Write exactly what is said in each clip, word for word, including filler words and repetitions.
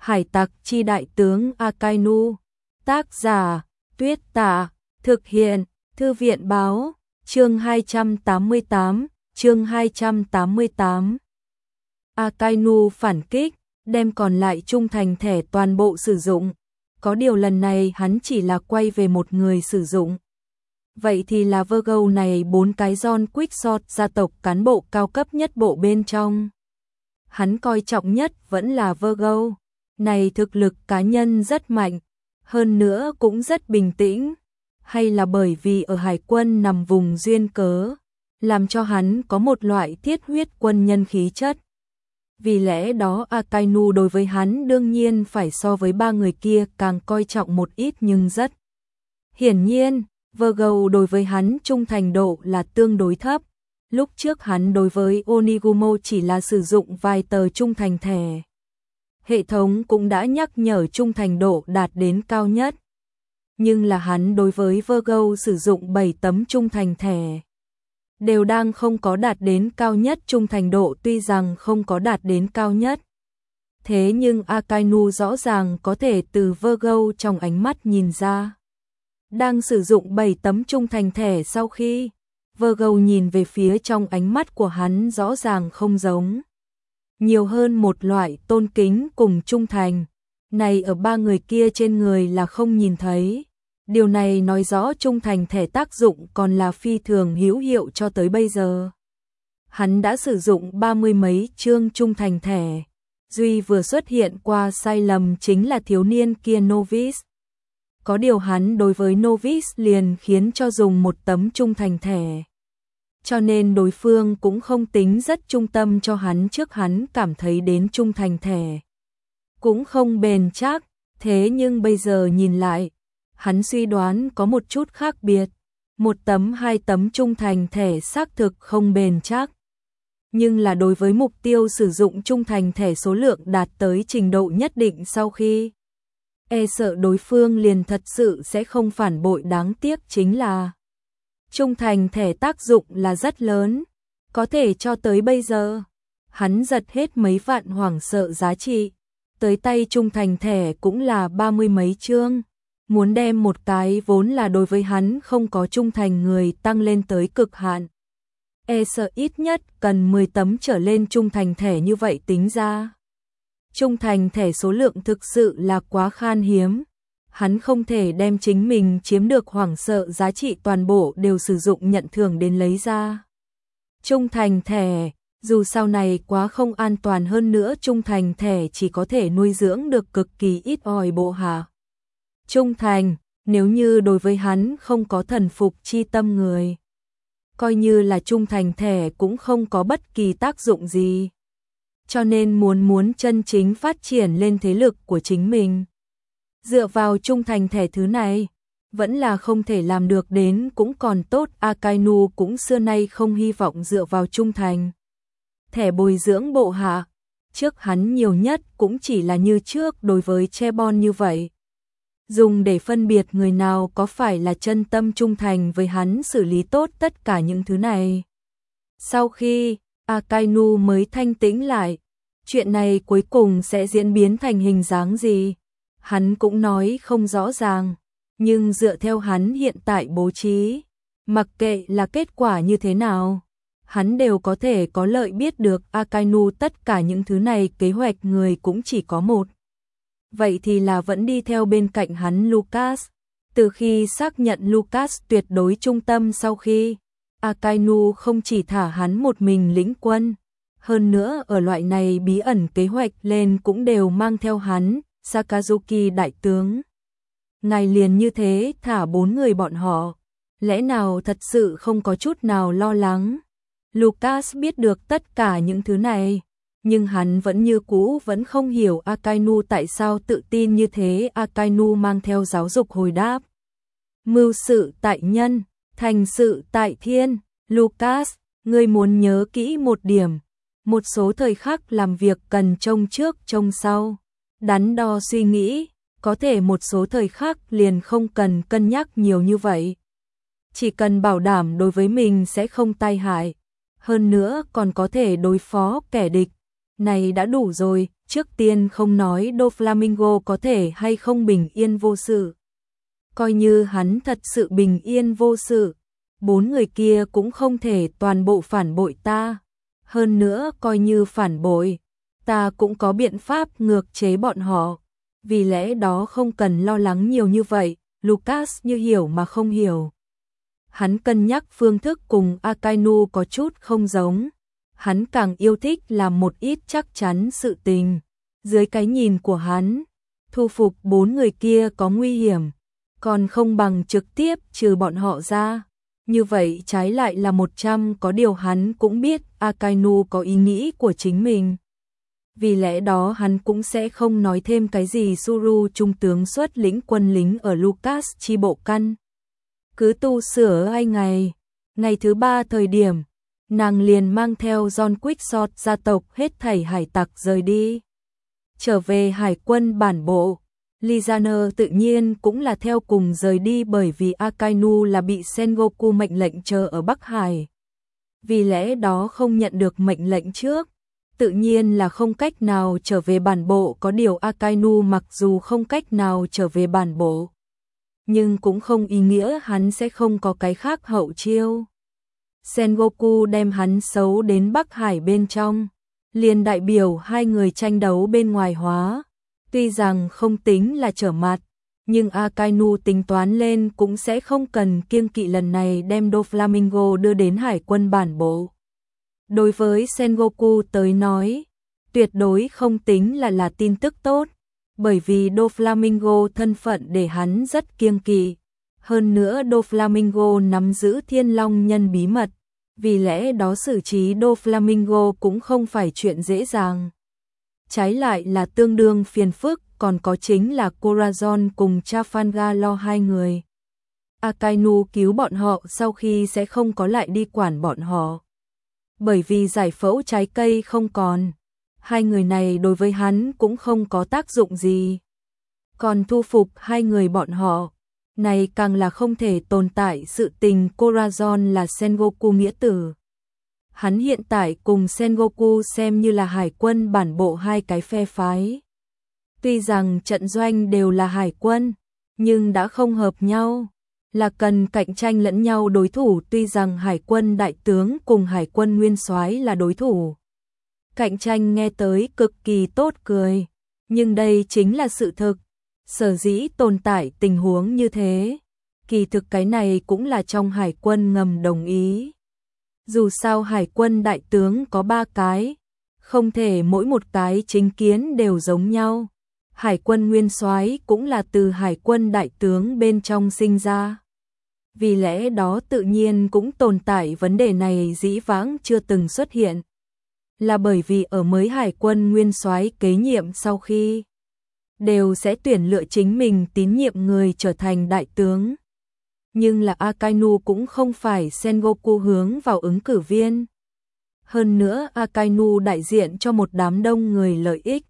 Hải tặc chi đại tướng Akainu. Tác giả, Tuyết Tạ. Thực hiện, Thư viện báo. Chương hai trăm tám mươi tám, chương hai trăm tám mươi tám. Akainu phản kích, đem còn lại trung thành thẻ toàn bộ sử dụng. Có điều lần này hắn chỉ là quay về một người sử dụng. Vậy thì là Virgo này bốn cái John Quickshot gia tộc cán bộ cao cấp nhất bộ bên trong. Hắn coi trọng nhất vẫn là Virgo. Này thực lực cá nhân rất mạnh, hơn nữa cũng rất bình tĩnh. Hay là bởi vì ở hải quân nằm vùng duyên cớ, làm cho hắn có một loại thiết huyết quân nhân khí chất. Vì lẽ đó Akainu đối với hắn đương nhiên phải so với ba người kia càng coi trọng một ít, nhưng rất hiển nhiên, Virgo đối với hắn trung thành độ là tương đối thấp. Lúc trước hắn đối với Onigumo chỉ là sử dụng vài tờ trung thành thẻ. Hệ thống cũng đã nhắc nhở trung thành độ đạt đến cao nhất. Nhưng là hắn đối với Virgo sử dụng bảy tấm trung thành thẻ. Đều đang không có đạt đến cao nhất, trung thành độ tuy rằng không có đạt đến cao nhất. Thế nhưng Akainu rõ ràng có thể từ Virgo trong ánh mắt nhìn ra. Đang sử dụng bảy tấm trung thành thẻ sau khi, Virgo nhìn về phía trong ánh mắt của hắn rõ ràng không giống. Nhiều hơn một loại tôn kính cùng trung thành. Này ở ba người kia trên người là không nhìn thấy. Điều này nói rõ trung thành thẻ tác dụng còn là phi thường hữu hiệu cho tới bây giờ. Hắn đã sử dụng ba mươi mấy chương trung thành thẻ. Duy vừa xuất hiện qua sai lầm chính là thiếu niên kia Novice. Có điều hắn đối với Novice liền khiến cho dùng một tấm trung thành thẻ. Cho nên đối phương cũng không tính rất trung tâm cho hắn, trước hắn cảm thấy đến trung thành thẻ cũng không bền chắc. Thế nhưng bây giờ nhìn lại, hắn suy đoán có một chút khác biệt. Một tấm hai tấm trung thành thẻ xác thực không bền chắc. Nhưng là đối với mục tiêu sử dụng trung thành thẻ số lượng đạt tới trình độ nhất định sau khi, e sợ đối phương liền thật sự sẽ không phản bội. Đáng tiếc chính là trung thành thẻ tác dụng là rất lớn. Có thể cho tới bây giờ, hắn giật hết mấy vạn hoảng sợ giá trị. Tới tay trung thành thẻ cũng là ba mươi mấy chương. Muốn đem một cái vốn là đối với hắn không có trung thành người tăng lên tới cực hạn, e sợ ít nhất cần mười tấm trở lên trung thành thẻ. Như vậy tính ra, trung thành thẻ số lượng thực sự là quá khan hiếm. Hắn không thể đem chính mình chiếm được hoảng sợ giá trị toàn bộ đều sử dụng nhận thưởng đến lấy ra trung thành thẻ. Dù sau này quá không an toàn, hơn nữa trung thành thẻ chỉ có thể nuôi dưỡng được cực kỳ ít ỏi bộ hạ trung thành. Nếu như đối với hắn không có thần phục chi tâm người, coi như là trung thành thẻ cũng không có bất kỳ tác dụng gì. Cho nên muốn muốn chân chính phát triển lên thế lực của chính mình, dựa vào trung thành thẻ thứ này, vẫn là không thể làm được. Đến cũng còn tốt, Akainu cũng xưa nay không hy vọng dựa vào trung thành thẻ bồi dưỡng bộ hạ. Trước hắn nhiều nhất cũng chỉ là như trước đối với Chebon như vậy, dùng để phân biệt người nào có phải là chân tâm trung thành với hắn, xử lý tốt tất cả những thứ này. Sau khi Akainu mới thanh tĩnh lại, chuyện này cuối cùng sẽ diễn biến thành hình dáng gì, hắn cũng nói không rõ ràng. Nhưng dựa theo hắn hiện tại bố trí, mặc kệ là kết quả như thế nào, hắn đều có thể có lợi biết được Akainu tất cả những thứ này. Kế hoạch người cũng chỉ có một. Vậy thì là vẫn đi theo bên cạnh hắn Lucas. Từ khi xác nhận Lucas tuyệt đối trung tâm sau khi, Akainu không chỉ thả hắn một mình lĩnh quân, hơn nữa ở loại này bí ẩn kế hoạch lên cũng đều mang theo hắn, Sakazuki đại tướng. Ngài liền như thế thả bốn người bọn họ, lẽ nào thật sự không có chút nào lo lắng? Lucas biết được tất cả những thứ này, nhưng hắn vẫn như cũ vẫn không hiểu Akainu tại sao tự tin như thế. Akainu mang theo giáo dục hồi đáp. Mưu sự tại nhân, thành sự tại thiên. Lucas, ngươi muốn nhớ kỹ một điểm. Một số thời khắc làm việc cần trông trước trông sau, đắn đo suy nghĩ. Có thể một số thời khắc liền không cần cân nhắc nhiều như vậy. Chỉ cần bảo đảm đối với mình sẽ không tai hại, hơn nữa còn có thể đối phó kẻ địch, này đã đủ rồi. Trước tiên không nói Doflamingo có thể hay không bình yên vô sự. Coi như hắn thật sự bình yên vô sự, bốn người kia cũng không thể toàn bộ phản bội ta. Hơn nữa coi như phản bội, ta cũng có biện pháp ngược chế bọn họ. Vì lẽ đó không cần lo lắng nhiều như vậy. Lucas như hiểu mà không hiểu. Hắn cân nhắc phương thức cùng Akainu có chút không giống. Hắn càng yêu thích làm một ít chắc chắn sự tình. Dưới cái nhìn của hắn, thu phục bốn người kia có nguy hiểm, còn không bằng trực tiếp trừ bọn họ ra. Như vậy trái lại là một trăm, có điều hắn cũng biết Akainu có ý nghĩ của chính mình. Vì lẽ đó hắn cũng sẽ không nói thêm cái gì. Suru trung tướng xuất lĩnh quân lính ở Lucas chi bộ căn. Cứ tu sửa hai ngày. Ngày thứ ba thời điểm, nàng liền mang theo John Quickshot gia tộc hết thảy hải tặc rời đi. Trở về hải quân bản bộ, Lizaner tự nhiên cũng là theo cùng rời đi bởi vì Akainu là bị Sengoku mệnh lệnh chờ ở Bắc Hải. Vì lẽ đó không nhận được mệnh lệnh trước, tự nhiên là không cách nào trở về bản bộ. Có điều Akainu mặc dù không cách nào trở về bản bộ, nhưng cũng không ý nghĩa hắn sẽ không có cái khác hậu chiêu. Sengoku đem hắn xấu đến Bắc Hải bên trong, liền đại biểu hai người tranh đấu bên ngoài hóa. Tuy rằng không tính là trở mặt, nhưng Akainu tính toán lên cũng sẽ không cần kiêng kỵ lần này đem Doflamingo đưa đến hải quân bản bộ. Đối với Sengoku tới nói, tuyệt đối không tính là là tin tức tốt, bởi vì Doflamingo thân phận để hắn rất kiêng kỵ. Hơn nữa Doflamingo nắm giữ Thiên Long nhân bí mật, vì lẽ đó xử trí Doflamingo cũng không phải chuyện dễ dàng. Trái lại là tương đương phiền phức, còn có chính là Corazon cùng Trafalgar hai người. Akainu cứu bọn họ sau khi sẽ không có lại đi quản bọn họ. Bởi vì giải phẫu trái cây không còn, hai người này đối với hắn cũng không có tác dụng gì. Còn thu phục hai người bọn họ, này càng là không thể tồn tại sự tình. Corazon là Sengoku nghĩa tử. Hắn hiện tại cùng Sengoku xem như là hải quân bản bộ hai cái phe phái. Tuy rằng trận doanh đều là hải quân, nhưng đã không hợp nhau, là cần cạnh tranh lẫn nhau đối thủ. Tuy rằng hải quân đại tướng cùng hải quân nguyên soái là đối thủ, cạnh tranh nghe tới cực kỳ tốt cười, nhưng đây chính là sự thực. Sở dĩ tồn tại tình huống như thế, kỳ thực cái này cũng là trong hải quân ngầm đồng ý. Dù sao hải quân đại tướng có ba cái, không thể mỗi một cái chính kiến đều giống nhau. Hải quân nguyên soái cũng là từ hải quân đại tướng bên trong sinh ra. Vì lẽ đó tự nhiên cũng tồn tại vấn đề này dĩ vãng chưa từng xuất hiện. Là bởi vì ở mới hải quân nguyên soái kế nhiệm sau khi đều sẽ tuyển lựa chính mình tín nhiệm người trở thành đại tướng. Nhưng là Akainu cũng không phải Sengoku hướng vào ứng cử viên. Hơn nữa Akainu đại diện cho một đám đông người lợi ích.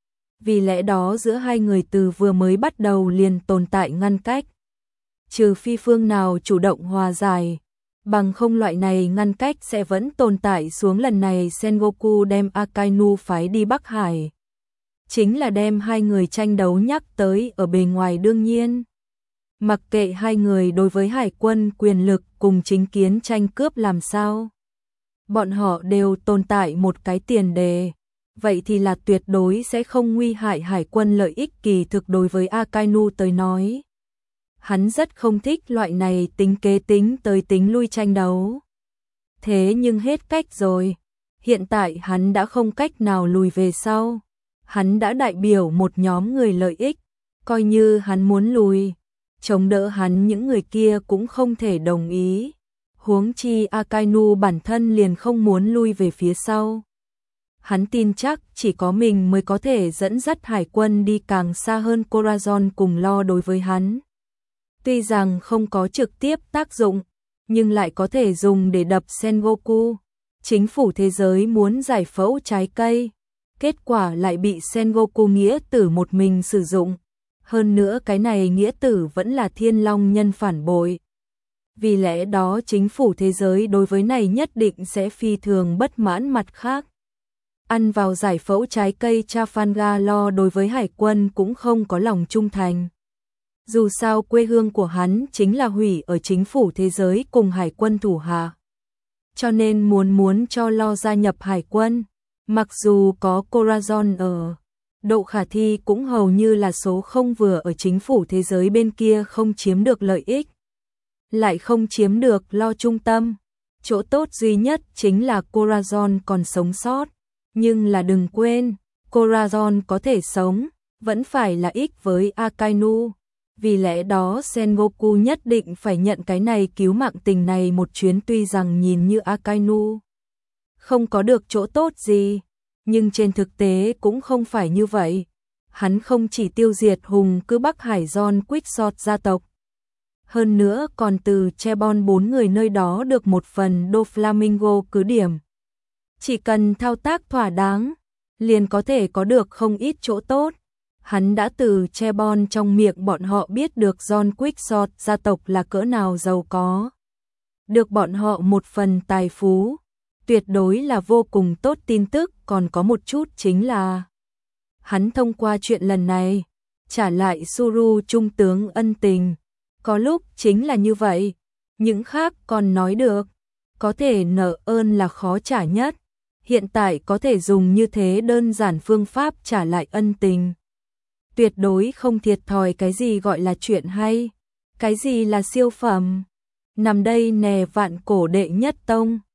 Vì lẽ đó giữa hai người từ vừa mới bắt đầu liền tồn tại ngăn cách. Trừ phi phương nào chủ động hòa giải, bằng không loại này ngăn cách sẽ vẫn tồn tại xuống. Lần này Sengoku đem Akainu phái đi Bắc Hải, chính là đem hai người tranh đấu nhắc tới ở bề ngoài. Đương nhiên, mặc kệ hai người đối với hải quân quyền lực cùng chính kiến tranh cướp làm sao, bọn họ đều tồn tại một cái tiền đề, vậy thì là tuyệt đối sẽ không nguy hại hải quân lợi ích. Kỳ thực đối với Akainu tới nói, hắn rất không thích loại này tính kế tính tới tính lui tranh đấu. Thế nhưng hết cách rồi, hiện tại hắn đã không cách nào lùi về sau. Hắn đã đại biểu một nhóm người lợi ích, coi như hắn muốn lùi, chống đỡ hắn những người kia cũng không thể đồng ý. Huống chi Akainu bản thân liền không muốn lui về phía sau. Hắn tin chắc chỉ có mình mới có thể dẫn dắt hải quân đi càng xa hơn. Corazon cùng lo đối với hắn, tuy rằng không có trực tiếp tác dụng, nhưng lại có thể dùng để đập Sengoku. Chính phủ thế giới muốn giải phẫu trái cây, kết quả lại bị Sengoku nghĩa tử một mình sử dụng. Hơn nữa cái này nghĩa tử vẫn là Thiên Long nhân phản bội. Vì lẽ đó chính phủ thế giới đối với này nhất định sẽ phi thường bất mãn. Mặt khác, ăn vào giải phẫu trái cây Trafalgar đối với hải quân cũng không có lòng trung thành. Dù sao quê hương của hắn chính là hủy ở chính phủ thế giới cùng hải quân thủ hạ. Cho nên muốn muốn cho Lo gia nhập hải quân, mặc dù có Corazon ở, độ khả thi cũng hầu như là số không vừa ở chính phủ thế giới bên kia không chiếm được lợi ích. Lại không chiếm được Lo trung tâm. Chỗ tốt duy nhất chính là Corazon còn sống sót. Nhưng là đừng quên, Corazon có thể sống, vẫn phải là ích với Akainu. Vì lẽ đó Sengoku nhất định phải nhận cái này cứu mạng tình này một chuyến, tuy rằng nhìn như Akainu không có được chỗ tốt gì, nhưng trên thực tế cũng không phải như vậy. Hắn không chỉ tiêu diệt hùng cứ Bắc Hải John Quixote gia tộc, hơn nữa còn từ Chebon bốn người nơi đó được một phần Doflamingo cứ điểm. Chỉ cần thao tác thỏa đáng, liền có thể có được không ít chỗ tốt. Hắn đã từ Chebon trong miệng bọn họ biết được John Quixote gia tộc là cỡ nào giàu có. Được bọn họ một phần tài phú, tuyệt đối là vô cùng tốt tin tức. Còn có một chút chính là hắn thông qua chuyện lần này trả lại Suru trung tướng ân tình. Có lúc chính là như vậy, những khác còn nói được, có thể nợ ơn là khó trả nhất. Hiện tại có thể dùng như thế đơn giản phương pháp trả lại ân tình, tuyệt đối không thiệt thòi. Cái gì gọi là chuyện hay, cái gì là siêu phẩm. Nằm đây nè vạn cổ đệ nhất tông.